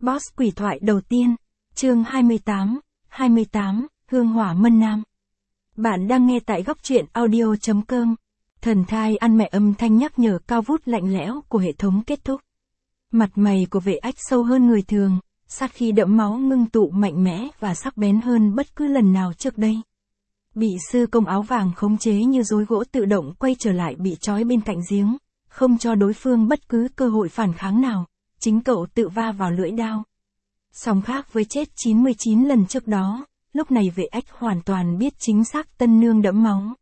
Boss quỷ thoại đầu tiên, chương 28, Hương hỏa mân nam. Bạn đang nghe tại góc truyện audio.com. Thần thai ăn mẹ âm thanh nhắc nhở cao vút lạnh lẽo của hệ thống kết thúc. Mặt mày của vệ ách sâu hơn người thường, sát khí đẫm máu ngưng tụ mạnh mẽ và sắc bén hơn bất cứ lần nào trước đây. Bị sư công áo vàng khống chế như rối gỗ tự động quay trở lại bị trói bên cạnh giếng, không cho đối phương bất cứ cơ hội phản kháng nào, chính cậu tự va vào lưỡi đao. Song khác với chết 99 lần trước đó, lúc này vệ ách hoàn toàn biết chính xác tân nương đẫm máu.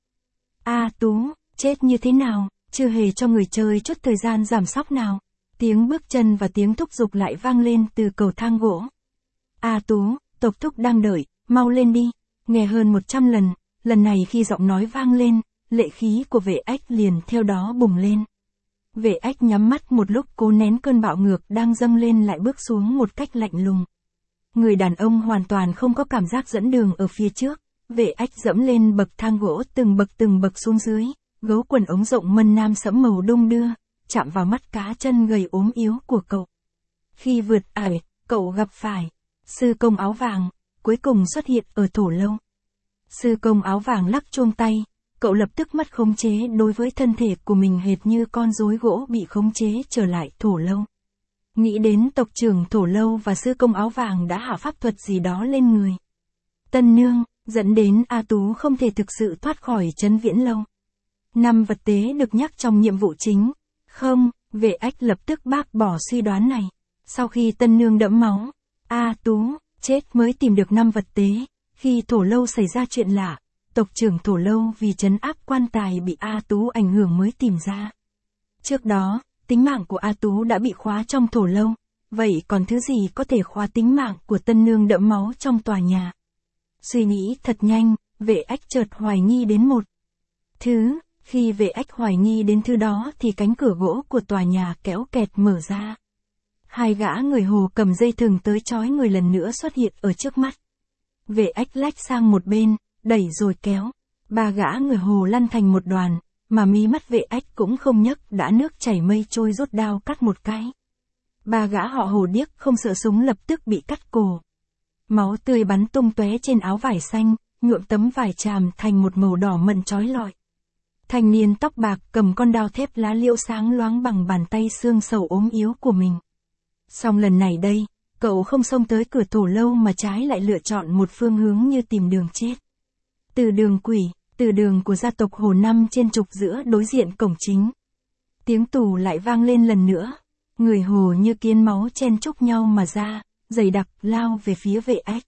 A Tú, chết như thế nào, chưa hề cho người chơi chút thời gian giảm sóc nào. Tiếng bước chân và tiếng thúc giục lại vang lên từ cầu thang gỗ. A Tú, tộc thúc đang đợi, mau lên đi. Nghe hơn 100 lần, lần này khi giọng nói vang lên, lệ khí của vệ ách liền theo đó bùng lên. Vệ ách nhắm mắt một lúc cố nén cơn bạo ngược đang dâng lên lại bước xuống một cách lạnh lùng. Người đàn ông hoàn toàn không có cảm giác dẫn đường ở phía trước, vệ ách dẫm lên bậc thang gỗ từng bậc xuống dưới, gấu quần ống rộng mân nam sẫm màu đung đưa, chạm vào mắt cá chân gầy ốm yếu của cậu. Khi vượt ải, cậu gặp phải sư công áo vàng, cuối cùng xuất hiện ở thổ lâu. Sư công áo vàng lắc chuông tay, cậu lập tức mất khống chế đối với thân thể của mình hệt như con rối gỗ bị khống chế trở lại thổ lâu. Nghĩ đến tộc trưởng thổ lâu và sư công áo vàng đã hạ pháp thuật gì đó lên người tân nương, dẫn đến A Tú không thể thực sự thoát khỏi trấn viễn lâu. 5 vật tế được nhắc trong nhiệm vụ chính. Không, vệ ách lập tức bác bỏ suy đoán này. Sau khi tân nương đẫm máu, A Tú chết mới tìm được 5 vật tế. Khi thổ lâu xảy ra chuyện lạ, tộc trưởng thổ lâu vì trấn áp quan tài bị A Tú ảnh hưởng mới tìm ra. Trước đó, tính mạng của A Tú đã bị khóa trong thổ lâu, vậy còn thứ gì có thể khóa tính mạng của tân nương đẫm máu trong tòa nhà? Suy nghĩ thật nhanh, vệ ách chợt hoài nghi đến một thứ. Khi vệ ách hoài nghi đến thứ đó thì cánh cửa gỗ của tòa nhà kéo kẹt mở ra. 2 gã người Hồ cầm dây thừng tới trói người lần nữa xuất hiện ở trước mắt. Vệ ách lách sang một bên, đẩy rồi kéo. 3 gã người Hồ lăn thành một đoàn, mà mí mắt vệ ách cũng không nhấc đã nước chảy mây trôi rút đao cắt một cái. 3 gã họ Hồ điếc không sợ súng lập tức bị cắt cổ. Máu tươi bắn tung tóe trên áo vải xanh, nhuộm tấm vải tràm thành một màu đỏ mận chói lọi. Thanh niên tóc bạc cầm con đao thép lá liễu sáng loáng bằng bàn tay xương sầu ốm yếu của mình. Song lần này đây, cậu không xông tới cửa thổ lâu mà trái lại lựa chọn một phương hướng như tìm đường chết. Từ đường quỷ, từ đường của gia tộc Hồ Năm trên trục giữa đối diện cổng chính. Tiếng tù lại vang lên lần nữa. Người Hồ như kiến máu chen chúc nhau mà ra, dày đặc lao về phía vệ ách.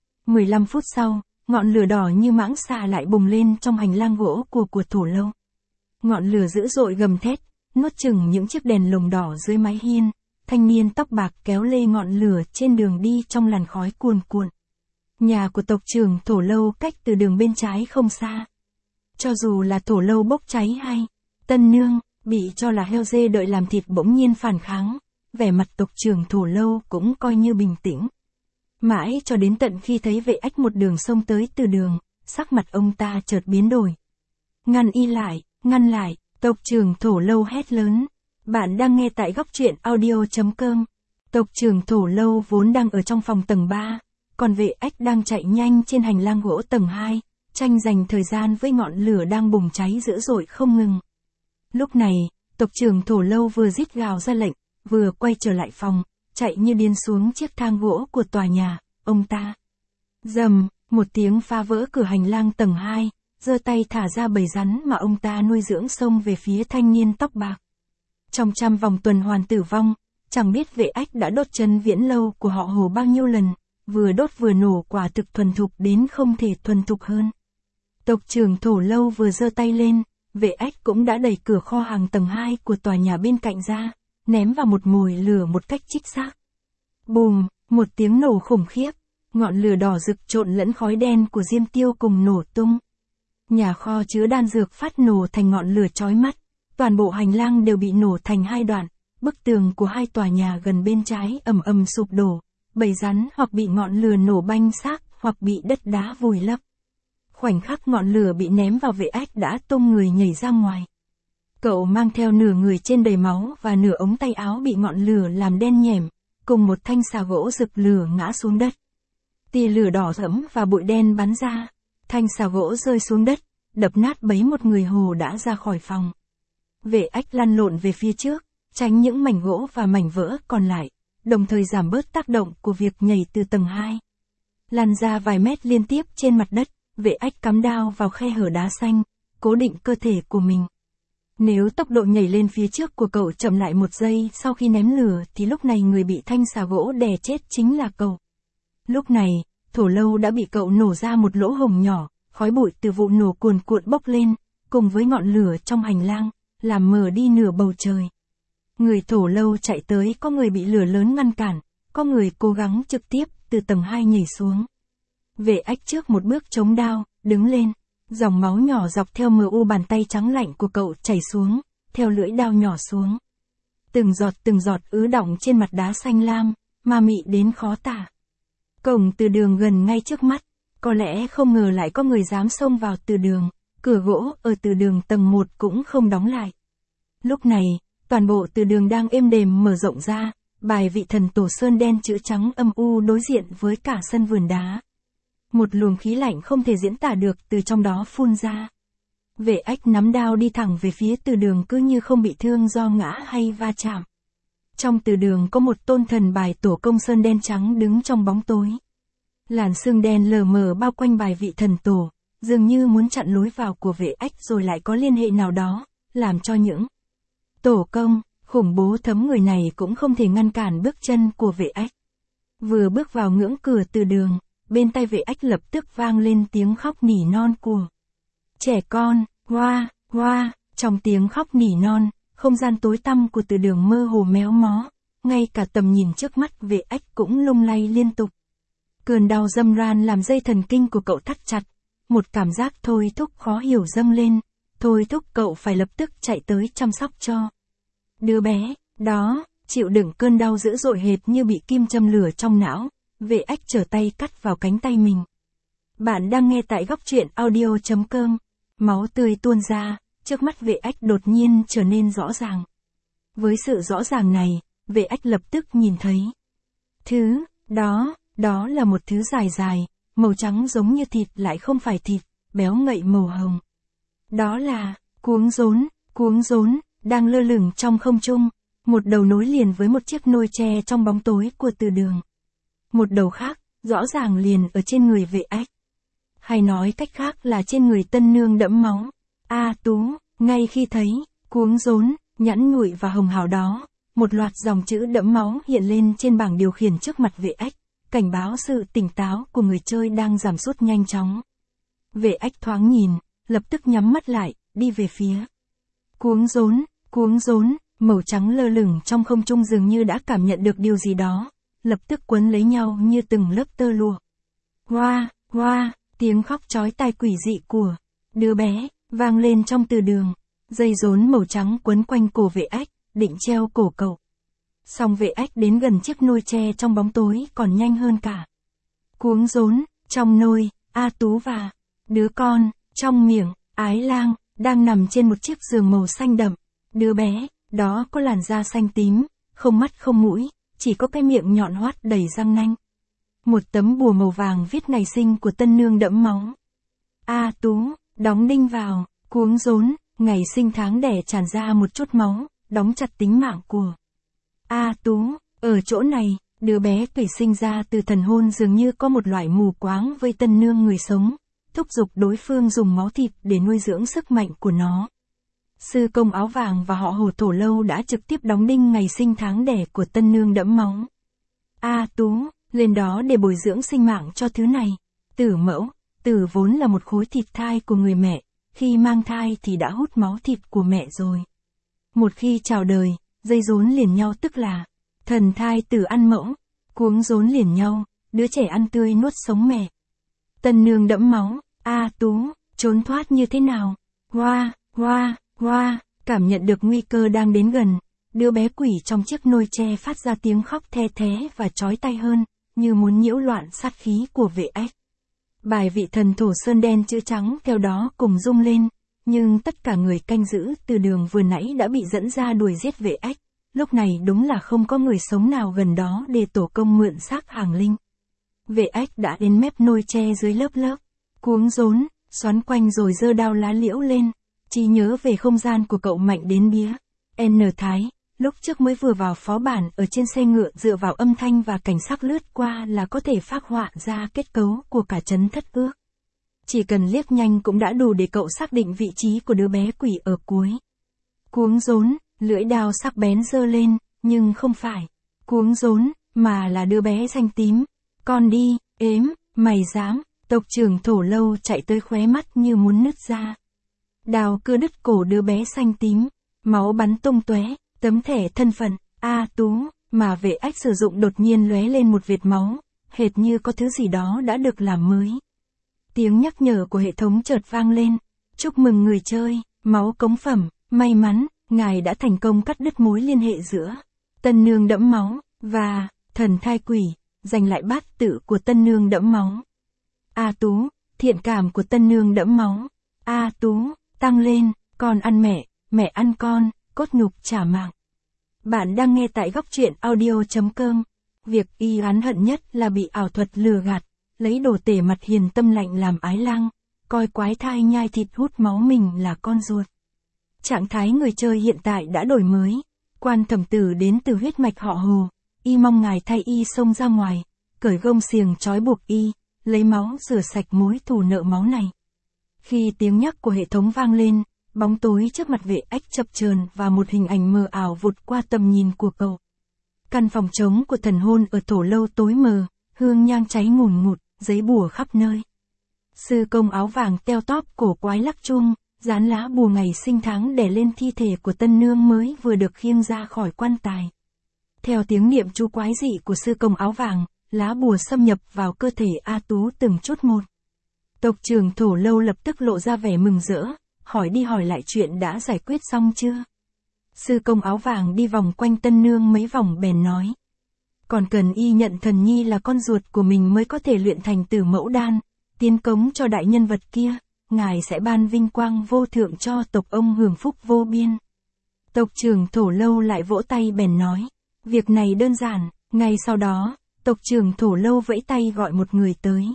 15 phút sau, ngọn lửa đỏ như mãng xà lại bùng lên trong hành lang gỗ của thổ lâu. Ngọn lửa dữ dội gầm thét, nuốt chửng những chiếc đèn lồng đỏ dưới mái hiên. Thanh niên tóc bạc kéo lê ngọn lửa trên đường đi trong làn khói cuồn cuộn. Nhà của tộc trưởng thổ lâu cách từ đường bên trái không xa. Cho dù là thổ lâu bốc cháy hay tân nương bị cho là heo dê đợi làm thịt bỗng nhiên phản kháng, vẻ mặt tộc trưởng thổ lâu cũng coi như bình tĩnh. Mãi cho đến tận khi thấy vệ ách một đường xông tới từ đường, sắc mặt ông ta chợt biến đổi. Ngăn lại, tộc trưởng thổ lâu hét lớn. Bạn đang nghe tại góc truyện audio.com. Tộc trưởng thổ lâu vốn đang ở trong phòng tầng 3, còn vệ ách đang chạy nhanh trên hành lang gỗ tầng 2, tranh giành thời gian với ngọn lửa đang bùng cháy dữ dội không ngừng. Lúc này, tộc trưởng thổ lâu vừa rít gào ra lệnh, vừa quay trở lại phòng, chạy như điên xuống chiếc thang gỗ của tòa nhà. Ông ta rầm, một tiếng phá vỡ cửa hành lang tầng 2, giơ tay thả ra bầy rắn mà ông ta nuôi dưỡng xông về phía thanh niên tóc bạc. Trong trăm vòng tuần hoàn tử vong, chẳng biết vệ ách đã đốt trấn viễn lâu của họ Hồ bao nhiêu lần, vừa đốt vừa nổ quả thực thuần thục đến không thể thuần thục hơn. Tộc trưởng thổ lâu vừa giơ tay lên, vệ ách cũng đã đẩy cửa kho hàng tầng 2 của tòa nhà bên cạnh ra, ném vào một mồi lửa một cách chính xác. Bùm, một tiếng nổ khủng khiếp, ngọn lửa đỏ rực trộn lẫn khói đen của diêm tiêu cùng nổ tung. Nhà kho chứa đan dược phát nổ thành ngọn lửa chói mắt, toàn bộ hành lang đều bị nổ thành 2 đoạn, bức tường của 2 tòa nhà gần bên trái ầm sụp đổ, bầy rắn hoặc bị ngọn lửa nổ banh xác hoặc bị đất đá vùi lấp. Khoảnh khắc ngọn lửa bị ném vào vệ ách đã tung người nhảy ra ngoài. Cậu mang theo nửa người trên đầy máu và nửa ống tay áo bị ngọn lửa làm đen nhẻm, cùng một thanh xà gỗ rực lửa ngã xuống đất. Tia lửa đỏ rẫm và bụi đen bắn ra, thanh xà gỗ rơi xuống đất, đập nát bấy một người hồ đã ra khỏi phòng. Vệ ách lăn lộn về phía trước, tránh những mảnh gỗ và mảnh vỡ còn lại, đồng thời giảm bớt tác động của việc nhảy từ tầng 2. Lăn ra vài mét liên tiếp trên mặt đất, vệ ách cắm đao vào khe hở đá xanh, cố định cơ thể của mình. Nếu tốc độ nhảy lên phía trước của cậu chậm lại 1 giây sau khi ném lửa thì lúc này người bị thanh xà gỗ đè chết chính là cậu. Lúc này, thổ lâu đã bị cậu nổ ra một lỗ hổng nhỏ, khói bụi từ vụ nổ cuồn cuộn bốc lên, cùng với ngọn lửa trong hành lang, làm mờ đi nửa bầu trời. Người thổ lâu chạy tới, có người bị lửa lớn ngăn cản, có người cố gắng trực tiếp từ tầng 2 nhảy xuống. Vệ ách trước một bước chống đao, đứng lên, dòng máu nhỏ dọc theo mu bàn tay trắng lạnh của cậu chảy xuống, theo lưỡi đao nhỏ xuống. Từng giọt ứ đọng trên mặt đá xanh lam, ma mị đến khó tả. Cổng từ đường gần ngay trước mắt, có lẽ không ngờ lại có người dám xông vào từ đường, cửa gỗ ở từ đường tầng 1 cũng không đóng lại. Lúc này, toàn bộ từ đường đang êm đềm mở rộng ra, bài vị thần tổ sơn đen chữ trắng âm u đối diện với cả sân vườn đá. Một luồng khí lạnh không thể diễn tả được từ trong đó phun ra. Vệ ách nắm đao đi thẳng về phía từ đường cứ như không bị thương do ngã hay va chạm. Trong từ đường có một tôn thần bài tổ công sơn đen trắng đứng trong bóng tối. Làn sương đen lờ mờ bao quanh bài vị thần tổ, dường như muốn chặn lối vào của vệ ách rồi lại có liên hệ nào đó, làm cho những tổ công khủng bố thấm người này cũng không thể ngăn cản bước chân của vệ ách. Vừa bước vào ngưỡng cửa từ đường, bên tai vệ ách lập tức vang lên tiếng khóc nỉ non của trẻ con, hoa, hoa. Trong tiếng khóc nỉ non, không gian tối tăm của từ đường mơ hồ méo mó, ngay cả tầm nhìn trước mắt vệ ách cũng lung lay liên tục. Cơn đau râm ran làm dây thần kinh của cậu thắt chặt, một cảm giác thôi thúc khó hiểu dâng lên, thôi thúc cậu phải lập tức chạy tới chăm sóc cho đứa bé đó. Chịu đựng cơn đau dữ dội hệt như bị kim châm lửa trong não, vệ ách trở tay cắt vào cánh tay mình. Bạn đang nghe tại góc truyện audio.com. Máu tươi tuôn ra, trước mắt vệ ách đột nhiên trở nên rõ ràng. Với sự rõ ràng này, vệ ách lập tức nhìn thấy thứ đó là một thứ dài dài, màu trắng giống như thịt lại không phải thịt, béo ngậy màu hồng. Đó là cuống rốn, đang lơ lửng trong không trung, một đầu nối liền với một chiếc nôi tre trong bóng tối của từ đường. Một đầu khác, rõ ràng liền ở trên người vệ ách. Hay nói cách khác là trên người tân nương đẫm máu. A Tú, ngay khi thấy cuống rốn, nhẵn nhụi và hồng hào đó, một loạt dòng chữ đẫm máu hiện lên trên bảng điều khiển trước mặt vệ ách, cảnh báo sự tỉnh táo của người chơi đang giảm sút nhanh chóng. Vệ ách thoáng nhìn, lập tức nhắm mắt lại, đi về phía cuống rốn, màu trắng lơ lửng trong không trung dường như đã cảm nhận được điều gì đó, lập tức quấn lấy nhau như từng lớp tơ lụa. Hoa, hoa, tiếng khóc chói tai quỷ dị của đứa bé vang lên trong từ đường. Dây rốn màu trắng quấn quanh cổ vệ ách, định treo cổ cậu. Song vệ ách đến gần chiếc nôi tre trong bóng tối còn nhanh hơn cả. Cuống rốn, trong nôi, A Tú và đứa con, trong miệng, Ái Lang, đang nằm trên một chiếc giường màu xanh đậm. Đứa bé đó có làn da xanh tím, không mắt không mũi, chỉ có cái miệng nhọn hoắt đầy răng nanh. Một tấm bùa màu vàng viết ngày sinh của tân nương đẫm máu. A Tú, đóng đinh vào, cuống rốn, ngày sinh tháng đẻ tràn ra một chút máu, đóng chặt tính mạng của A Tú. Ở chỗ này, đứa bé tuổi sinh ra từ thần hôn dường như có một loại mù quáng với tân nương người sống, thúc giục đối phương dùng máu thịt để nuôi dưỡng sức mạnh của nó. Sư công áo vàng và họ Hồ Thổ Lâu đã trực tiếp đóng đinh ngày sinh tháng đẻ của tân nương đẫm máu. A Tú, lên đó để bồi dưỡng sinh mạng cho thứ này. Tử mẫu, tử vốn là một khối thịt thai của người mẹ, khi mang thai thì đã hút máu thịt của mẹ rồi. Một khi chào đời, dây rốn liền nhau tức là thần thai tử ăn mẫu, cuống rốn liền nhau, đứa trẻ ăn tươi nuốt sống mẹ. Tân nương đẫm máu, A Tú, trốn thoát như thế nào? Hoa, hoa, hoa, cảm nhận được nguy cơ đang đến gần, đứa bé quỷ trong chiếc nôi tre phát ra tiếng khóc the thé và chói tai hơn, như muốn nhiễu loạn sát khí của vệ ách. Bài vị thần thổ sơn đen chữ trắng theo đó cùng rung lên, nhưng tất cả người canh giữ từ đường vừa nãy đã bị dẫn ra đuổi giết vệ ách, lúc này đúng là không có người sống nào gần đó để tổ công mượn xác hàng linh. Vệ ách đã đến mép nôi tre dưới lớp lớp, cuống rốn, xoắn quanh rồi giơ đao lá liễu lên, chỉ nhớ về không gian của cậu mạnh đến bía. N Thái, lúc trước mới vừa vào phó bản ở trên xe ngựa dựa vào âm thanh và cảnh sắc lướt qua là có thể phác họa ra kết cấu của cả trấn Thất Ước. Chỉ cần liếc nhanh cũng đã đủ để cậu xác định vị trí của đứa bé quỷ ở cuối. Cuống rốn, lưỡi đao sắc bén giơ lên, nhưng không phải cuống rốn, mà là đứa bé xanh tím. Con đi, ếm, mày dám, tộc trưởng Thổ Lâu chạy tới khóe mắt như muốn nứt ra. Đào cưa đứt cổ đứa bé xanh tím, máu bắn tung tóe, tấm thẻ thân phận, A Tú, mà vệ ách sử dụng đột nhiên lóe lên một vệt máu, hệt như có thứ gì đó đã được làm mới. Tiếng nhắc nhở của hệ thống chợt vang lên, chúc mừng người chơi, máu cống phẩm, may mắn, ngài đã thành công cắt đứt mối liên hệ giữa tân nương đẫm máu và thần thai quỷ, giành lại bát tự của tân nương đẫm máu. A Tú, thiện cảm của tân nương đẫm máu. A Tú, tăng lên, con ăn mẹ, mẹ ăn con, cốt nhục trả mạng. Bạn đang nghe tại góc truyện audio.com. Việc y oán hận nhất là bị ảo thuật lừa gạt, lấy đồ tể mặt hiền tâm lạnh làm ái lang, coi quái thai nhai thịt hút máu mình là con ruột. Trạng thái người chơi hiện tại đã đổi mới. Quan thẩm tử đến từ huyết mạch họ Hồ, y mong ngài thay y xông ra ngoài, cởi gông xiềng trói buộc y, lấy máu rửa sạch mối thù nợ máu này. Khi tiếng nhắc của hệ thống vang lên, bóng tối trước mặt vệ ách chập chờn và một hình ảnh mờ ảo vụt qua tầm nhìn của cậu. Căn phòng trống của thần hôn ở Thổ Lâu tối mờ, hương nhang cháy ngùn ngụt, giấy bùa khắp nơi. Sư công áo vàng teo tóp cổ quái lắc chuông, dán lá bùa ngày sinh tháng đè lên thi thể của tân nương mới vừa được khiêng ra khỏi quan tài. Theo tiếng niệm chú quái dị của sư công áo vàng, lá bùa xâm nhập vào cơ thể A Tú từng chút một. Tộc trưởng Thổ Lâu lập tức lộ ra vẻ mừng rỡ, hỏi đi hỏi lại chuyện đã giải quyết xong chưa. Sư công áo vàng đi vòng quanh tân nương mấy vòng bèn nói. Còn cần y nhận thần nhi là con ruột của mình mới có thể luyện thành Tử Mẫu Đan, tiến cống cho đại nhân vật kia, ngài sẽ ban vinh quang vô thượng cho tộc ông hưởng phúc vô biên. Tộc trưởng Thổ Lâu lại vỗ tay bèn nói. Việc này đơn giản. Ngay sau đó, tộc trưởng Thổ Lâu vẫy tay gọi một người tới.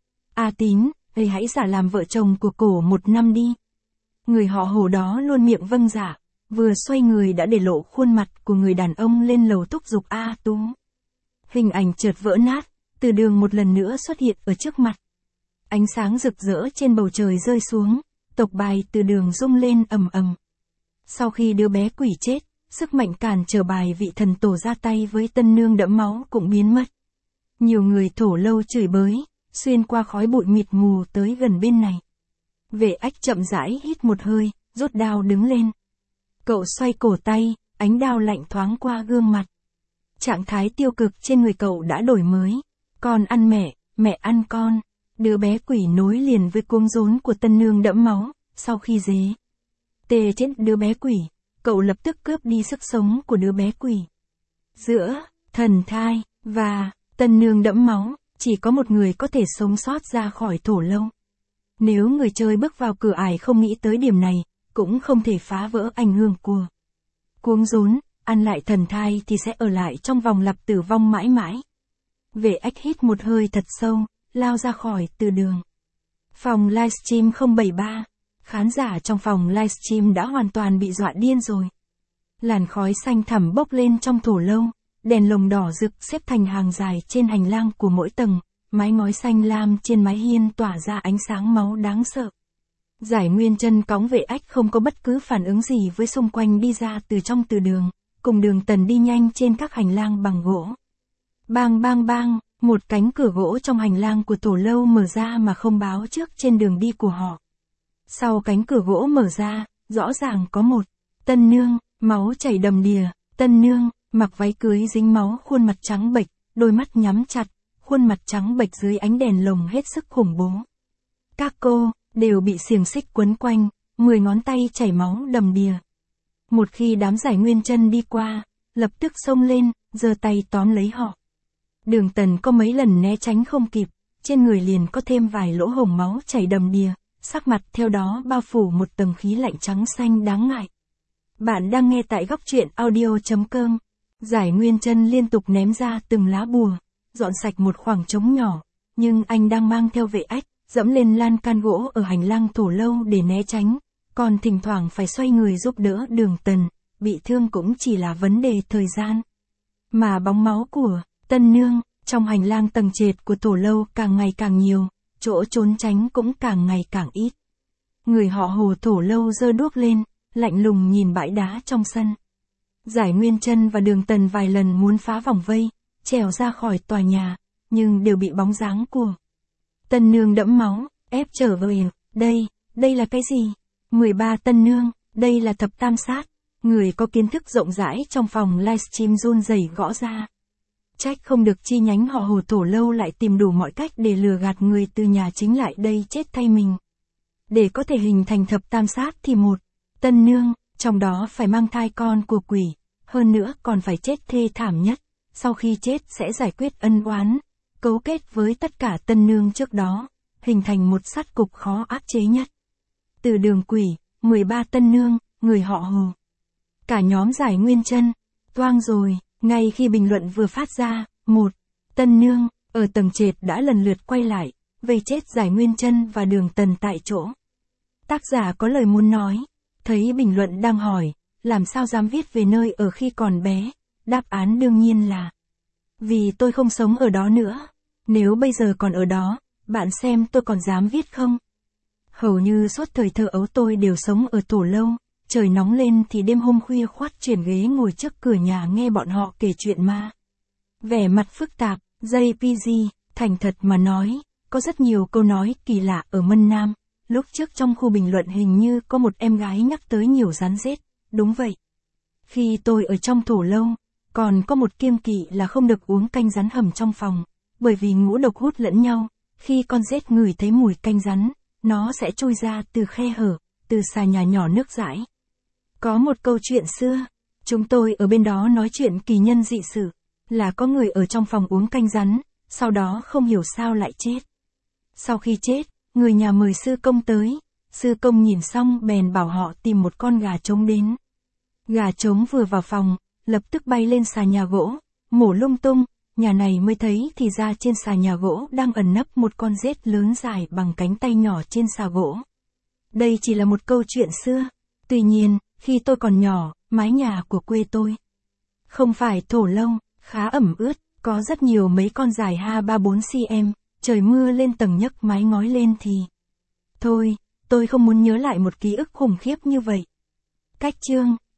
A Tín, ấy hãy giả làm vợ chồng của cổ một năm đi. Người họ Hồ đó luôn miệng vâng dạ, vừa xoay người đã để lộ khuôn mặt của người đàn ông lên lầu thúc giục A Tú. Hình ảnh chợt vỡ nát, từ đường một lần nữa xuất hiện ở trước mặt. Ánh sáng rực rỡ trên bầu trời rơi xuống, tộc bài từ đường rung lên ầm ầm. Sau khi đứa bé quỷ chết, sức mạnh cản trở bài vị thần tổ ra tay với tân nương đẫm máu cũng biến mất. Nhiều người Thổ Lâu chửi bới, xuyên qua khói bụi mịt mù tới gần bên này. Vệ ách chậm rãi hít một hơi, rút đao đứng lên. Cậu xoay cổ tay, ánh đao lạnh thoáng qua gương mặt. Trạng thái tiêu cực trên người cậu đã đổi mới. Con ăn mẹ, mẹ ăn con. Đứa bé quỷ nối liền với cuống rốn của tân nương đẫm máu, sau khi dế tê chết đứa bé quỷ, cậu lập tức cướp đi sức sống của đứa bé quỷ. Giữa thần thai và tân nương đẫm máu, chỉ có một người có thể sống sót ra khỏi Thổ Lâu. Nếu người chơi bước vào cửa ải không nghĩ tới điểm này, cũng không thể phá vỡ ảnh hưởng của cuống rốn, ăn lại thần thai thì sẽ ở lại trong vòng lặp tử vong mãi mãi. Vệ ách hít một hơi thật sâu, lao ra khỏi từ đường. Phòng livestream 073. Khán giả trong phòng livestream đã hoàn toàn bị dọa điên rồi. Làn khói xanh thẳm bốc lên trong Thổ Lâu, đèn lồng đỏ rực xếp thành hàng dài trên hành lang của mỗi tầng, mái ngói xanh lam trên mái hiên tỏa ra ánh sáng máu đáng sợ. Giải Nguyên Chân cõng vệ ách không có bất cứ phản ứng gì với xung quanh đi ra từ trong từ đường, cùng Đường Tần đi nhanh trên các hành lang bằng gỗ. Bang bang bang, một cánh cửa gỗ trong hành lang của Thổ Lâu mở ra mà không báo trước trên đường đi của họ. Sau cánh cửa gỗ mở ra, rõ ràng có một tân nương, máu chảy đầm đìa, tân nương, mặc váy cưới dính máu, khuôn mặt trắng bệch, đôi mắt nhắm chặt, khuôn mặt trắng bệch dưới ánh đèn lồng hết sức khủng bố. Các cô đều bị xiềng xích quấn quanh, 10 ngón tay chảy máu đầm đìa. Một khi đám Giải Nguyên Chân đi qua, lập tức xông lên, giơ tay tóm lấy họ. Đường Tần có mấy lần né tránh không kịp, trên người liền có thêm vài lỗ hổng máu chảy đầm đìa, sắc mặt theo đó bao phủ một tầng khí lạnh trắng xanh đáng ngại. Bạn đang nghe tại góc truyện audio.com. Giải Nguyên Chân liên tục ném ra từng lá bùa, dọn sạch một khoảng trống nhỏ, nhưng anh đang mang theo vệ ách, dẫm lên lan can gỗ ở hành lang Thổ Lâu để né tránh, còn thỉnh thoảng phải xoay người giúp đỡ Đường Tần, bị thương cũng chỉ là vấn đề thời gian. Mà bóng máu của Tân Nương trong hành lang tầng trệt của Thổ Lâu càng ngày càng nhiều, chỗ trốn tránh cũng càng ngày càng ít. Người họ Hồ Thổ Lâu giơ đuốc lên, lạnh lùng nhìn bãi đá trong sân. Giải Nguyên Chân và Đường Tần vài lần muốn phá vòng vây, trèo ra khỏi tòa nhà, nhưng đều bị bóng dáng của Tân Nương đẫm máu, ép trở về. Đây là cái gì? 13 Tân Nương, đây là thập tam sát. Người có kiến thức rộng rãi trong phòng livestream run rẩy gõ ra. Trách không được chi nhánh họ Hồ Thổ Lâu lại tìm đủ mọi cách để lừa gạt người từ nhà chính lại đây chết thay mình. Để có thể hình thành thập tam sát thì một Tân Nương, trong đó phải mang thai con của quỷ, hơn nữa còn phải chết thê thảm nhất, sau khi chết sẽ giải quyết ân oán, cấu kết với tất cả Tân Nương trước đó, hình thành một sát cục khó áp chế nhất. Từ Đường Quỷ, 13 Tân Nương, người họ Hồ. Cả nhóm Giải Nguyên Chân, toang rồi, ngay khi bình luận vừa phát ra, một Tân Nương, ở tầng trệt đã lần lượt quay lại, vây chết Giải Nguyên Chân và Đường Tần tại chỗ. Tác giả có lời muốn nói, thấy bình luận đang hỏi, làm sao dám viết về nơi ở khi còn bé, đáp án đương nhiên là vì tôi không sống ở đó nữa. Nếu bây giờ còn ở đó, bạn xem tôi còn dám viết không? Hầu như suốt thời thơ ấu tôi đều sống ở Thổ Lâu, trời nóng lên thì đêm hôm khuya khoắt chuyển ghế ngồi trước cửa nhà nghe bọn họ kể chuyện ma. Vẻ mặt phức tạp, JPG, thành thật mà nói, có rất nhiều câu nói kỳ lạ ở Mân Nam. Lúc trước trong khu bình luận hình như có một em gái nhắc tới nhiều rắn rết, đúng vậy. Khi tôi ở trong Thổ Lâu, còn có một kiêng kỵ là không được uống canh rắn hầm trong phòng, bởi vì ngũ độc hút lẫn nhau, khi con rết ngửi thấy mùi canh rắn, nó sẽ trôi ra từ khe hở, từ xà nhà nhỏ nước dãi. Có một câu chuyện xưa, chúng tôi ở bên đó nói chuyện kỳ nhân dị sự, là có người ở trong phòng uống canh rắn, sau đó không hiểu sao lại chết. Sau khi chết, người nhà mời sư công tới, sư công nhìn xong bèn bảo họ tìm một con gà trống đến. Gà trống vừa vào phòng, lập tức bay lên xà nhà gỗ, mổ lung tung, nhà này mới thấy thì ra trên xà nhà gỗ đang ẩn nấp một con rết lớn dài bằng cánh tay nhỏ trên xà gỗ. Đây chỉ là một câu chuyện xưa, tuy nhiên, khi tôi còn nhỏ, mái nhà của quê tôi không phải Thổ Lâu, khá ẩm ướt, có rất nhiều mấy con dài 2-3-4 cm, trời mưa lên tầng nhấc mái ngói lên thì... Thôi, tôi không muốn nhớ lại một ký ức khủng khiếp như vậy. Cách chương